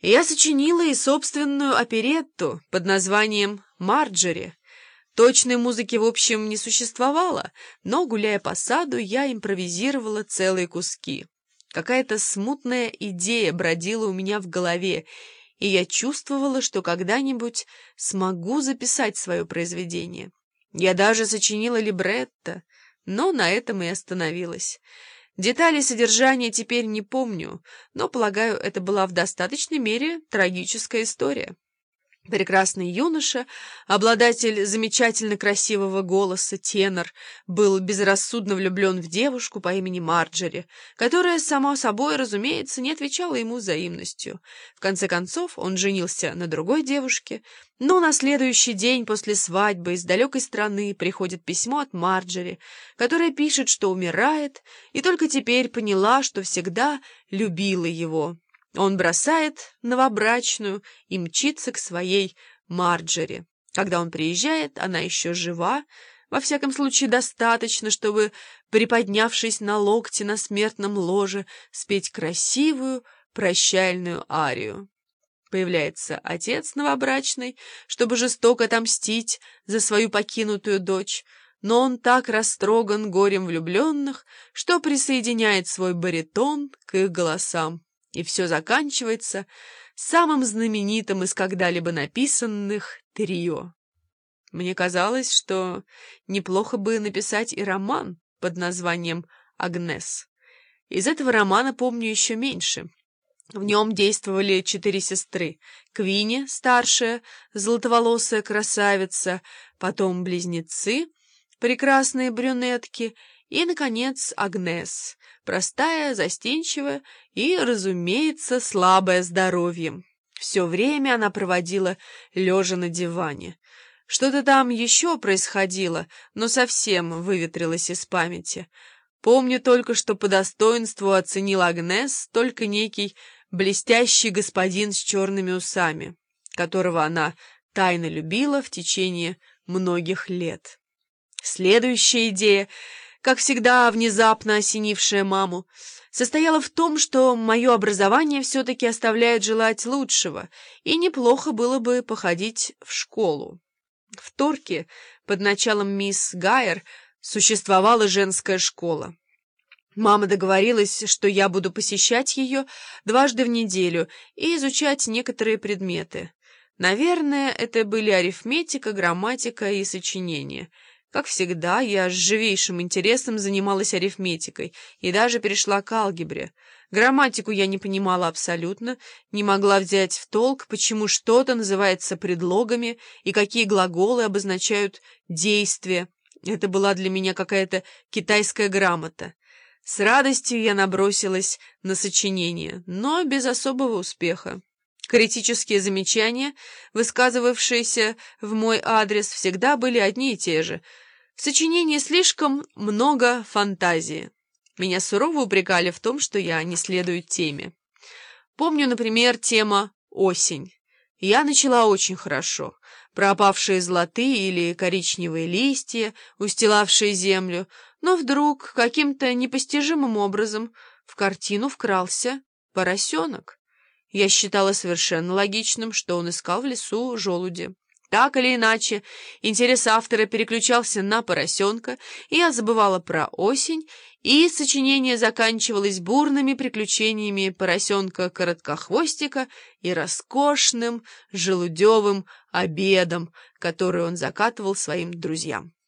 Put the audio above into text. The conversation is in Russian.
Я сочинила и собственную оперетту под названием «Марджори». Точной музыки, в общем, не существовало, но, гуляя по саду, я импровизировала целые куски. Какая-то смутная идея бродила у меня в голове, и я чувствовала, что когда-нибудь смогу записать свое произведение. Я даже сочинила либретто, но на этом и остановилась. Детали содержания теперь не помню, но, полагаю, это была в достаточной мере трагическая история. Прекрасный юноша, обладатель замечательно красивого голоса, тенор, был безрассудно влюблен в девушку по имени Марджори, которая, само собой, разумеется, не отвечала ему взаимностью. В конце концов, он женился на другой девушке, но на следующий день после свадьбы из далекой страны приходит письмо от Марджори, которая пишет, что умирает, и только теперь поняла, что всегда любила его. Он бросает новобрачную и мчится к своей Марджори. Когда он приезжает, она еще жива, во всяком случае достаточно, чтобы, приподнявшись на локте на смертном ложе, спеть красивую прощальную арию. Появляется отец новобрачный, чтобы жестоко отомстить за свою покинутую дочь, но он так растроган горем влюбленных, что присоединяет свой баритон к их голосам. И все заканчивается самым знаменитым из когда-либо написанных трио. Мне казалось, что неплохо бы написать и роман под названием «Агнес». Из этого романа помню еще меньше. В нем действовали 4 сестры: Квинни, старшая, золотоволосая красавица, потом близнецы, прекрасные брюнетки, и, наконец, Агнес, простая, застенчивая и, разумеется, слабая здоровьем. Все время она проводила лежа на диване. Что-то там еще происходило, но совсем выветрилось из памяти. Помню только, что по достоинству оценил Агнес только некий блестящий господин с черными усами, которого она тайно любила в течение многих лет. Следующая идея, как всегда внезапно осенившая маму, состояла в том, что мое образование все-таки оставляет желать лучшего, и неплохо было бы походить в школу. В Торке под началом мисс Гайер существовала женская школа. Мама договорилась, что я буду посещать ее 2 раза в неделю и изучать некоторые предметы. Наверное, это были арифметика, грамматика и сочинение. Как всегда, я с живейшим интересом занималась арифметикой и даже перешла к алгебре. Грамматику я не понимала абсолютно, не могла взять в толк, почему что-то называется предлогами и какие глаголы обозначают действия. Это была для меня какая-то китайская грамота. С радостью я набросилась на сочинение, но без особого успеха. Критические замечания, высказывавшиеся в мой адрес, всегда были одни и те же. В сочинении слишком много фантазии. Меня сурово упрекали в том, что я не следую теме. Помню, например, тема «Осень». Я начала очень хорошо. Пропавшие золотые или коричневые листья, устилавшие землю, но вдруг каким-то непостижимым образом в картину вкрался поросенок. Я считала совершенно логичным, что он искал в лесу желуди. Так или иначе, интерес автора переключался на поросенка, и я забывала про осень, и сочинение заканчивалось бурными приключениями поросенка-короткохвостика и роскошным желудевым обедом, который он закатывал своим друзьям.